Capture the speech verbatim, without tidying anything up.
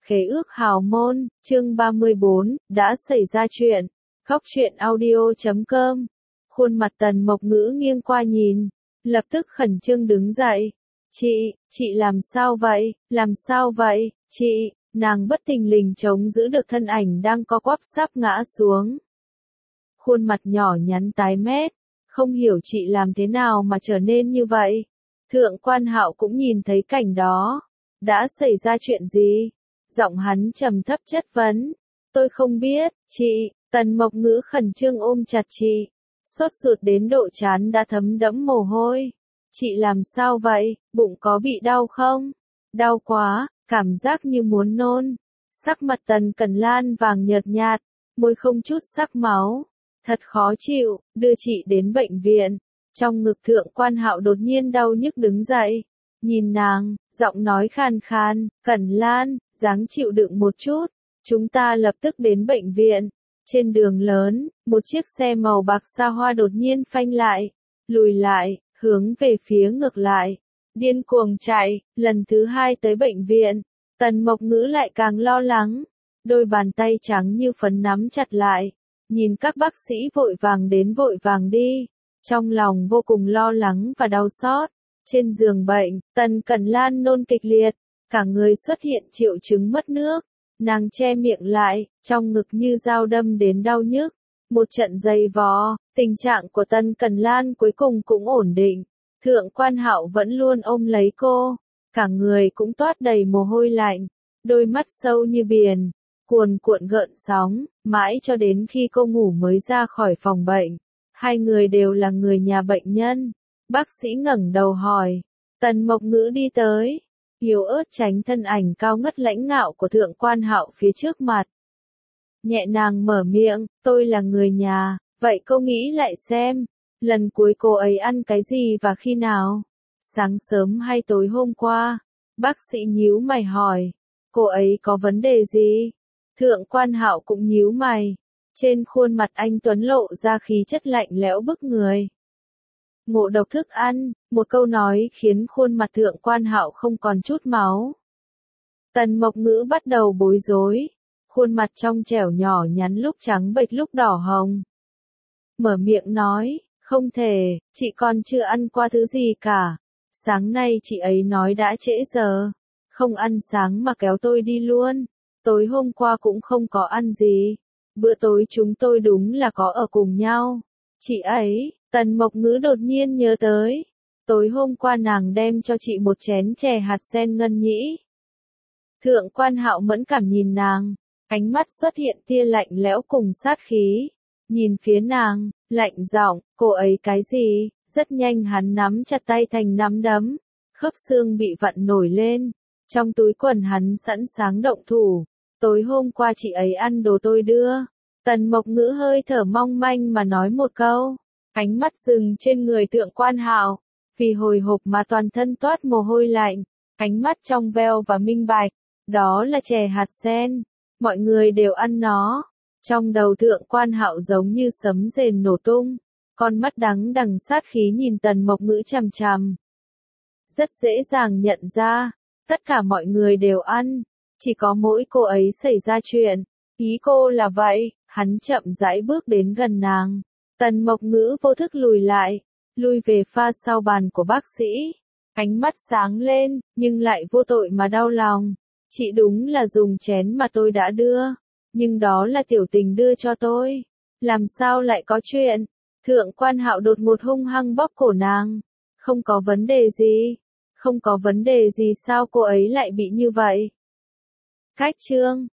Khế ước hào môn, chương ba mươi bốn, đã xảy ra chuyện. Góc truyện audio chấm com. Khuôn mặt Tần Mộc Ngữ nghiêng qua nhìn, lập tức khẩn trương đứng dậy. Chị, chị làm sao vậy, làm sao vậy, chị, nàng bất thình lình chống giữ được thân ảnh đang co quắp sắp ngã xuống. Khuôn mặt nhỏ nhắn tái mét, không hiểu chị làm thế nào mà trở nên như vậy. Thượng Quan Hạo cũng nhìn thấy cảnh đó. Đã xảy ra chuyện gì? Giọng hắn trầm thấp chất vấn. Tôi không biết, chị. Tần Mộc Ngữ khẩn trương ôm chặt chị. Sốt ruột đến độ trán đã thấm đẫm mồ hôi. Chị làm sao vậy, bụng có bị đau không? Đau quá, cảm giác như muốn nôn. Sắc mặt Tần Cẩn Lan vàng nhợt nhạt, môi không chút sắc máu. Thật khó chịu, đưa chị đến bệnh viện. Trong ngực Thượng Quan Hạo đột nhiên đau nhức đứng dậy. Nhìn nàng, giọng nói khàn khàn, Cẩn Lan, dáng chịu đựng một chút. Chúng ta lập tức đến bệnh viện. Trên đường lớn, một chiếc xe màu bạc xa hoa đột nhiên phanh lại, lùi lại, hướng về phía ngược lại. Điên cuồng chạy, lần thứ hai tới bệnh viện. Tần Mộc Ngữ lại càng lo lắng. Đôi bàn tay trắng như phấn nắm chặt lại. Nhìn các bác sĩ vội vàng đến vội vàng đi. Trong lòng vô cùng lo lắng và đau xót. Trên giường bệnh, Tần Cẩn Lan nôn kịch liệt. Cả người xuất hiện triệu chứng mất nước. Nàng che miệng lại, trong ngực như dao đâm đến đau nhức. Một trận giày vò, tình trạng của Tần Cẩn Lan cuối cùng cũng ổn định. Thượng Quan Hạo vẫn luôn ôm lấy cô. Cả người cũng toát đầy mồ hôi lạnh. Đôi mắt sâu như biển, cuồn cuộn gợn sóng, mãi cho đến khi cô ngủ mới ra khỏi phòng bệnh. Hai người đều là người nhà bệnh nhân. Bác sĩ ngẩng đầu hỏi. Tần Mộc Ngữ đi tới. Yếu ớt tránh thân ảnh cao ngất lãnh ngạo của Thượng Quan Hạo phía trước mặt. Nhẹ nàng mở miệng, tôi là người nhà, vậy cô nghĩ lại xem, lần cuối cô ấy ăn cái gì và khi nào? Sáng sớm hay tối hôm qua? Bác sĩ nhíu mày hỏi, cô ấy có vấn đề gì? Thượng Quan Hạo cũng nhíu mày, trên khuôn mặt anh tuấn lộ ra khí chất lạnh lẽo bức người. Ngộ độc thức ăn, một câu nói khiến khuôn mặt Thượng Quan Hạo không còn chút máu. Tần Mộc Ngữ bắt đầu bối rối, khuôn mặt trong trẻo nhỏ nhắn lúc trắng bệch lúc đỏ hồng. Mở miệng nói, không thể, chị còn chưa ăn qua thứ gì cả. Sáng nay chị ấy nói đã trễ giờ, không ăn sáng mà kéo tôi đi luôn. Tối hôm qua cũng không có ăn gì. Bữa tối chúng tôi đúng là có ở cùng nhau. Chị ấy, Tần Mộc Ngữ đột nhiên nhớ tới. Tối hôm qua nàng đem cho chị một chén chè hạt sen ngân nhĩ. Thượng Quan Hạo mẫn cảm nhìn nàng, ánh mắt xuất hiện tia lạnh lẽo cùng sát khí. Nhìn phía nàng, lạnh giọng, cô ấy cái gì? Rất nhanh hắn nắm chặt tay thành nắm đấm, khớp xương bị vặn nổi lên. Trong túi quần hắn sẵn sàng động thủ. Tối hôm qua chị ấy ăn đồ tôi đưa. Tần Mộc Ngữ hơi thở mong manh mà nói một câu. Ánh mắt dừng trên người Thượng Quan Hạo, vì hồi hộp mà toàn thân toát mồ hôi lạnh, ánh mắt trong veo và minh bạch, đó là chè hạt sen, mọi người đều ăn nó. Trong đầu Thượng Quan Hạo giống như sấm rền nổ tung, con mắt đắng đằng sát khí nhìn Tần Mộc Ngữ chằm chằm. Rất dễ dàng nhận ra, tất cả mọi người đều ăn, chỉ có mỗi cô ấy xảy ra chuyện. Ý cô là vậy, hắn chậm rãi bước đến gần nàng. Tần Mộc Ngữ vô thức lùi lại, lùi về pha sau bàn của bác sĩ. Ánh mắt sáng lên, nhưng lại vô tội mà đau lòng. Chị đúng là dùng chén mà tôi đã đưa, nhưng đó là Tiểu Tình đưa cho tôi. Làm sao lại có chuyện? Thượng Quan Hạo đột ngột hung hăng bóp cổ nàng. Không có vấn đề gì. Không có vấn đề gì sao cô ấy lại bị như vậy? Cách chương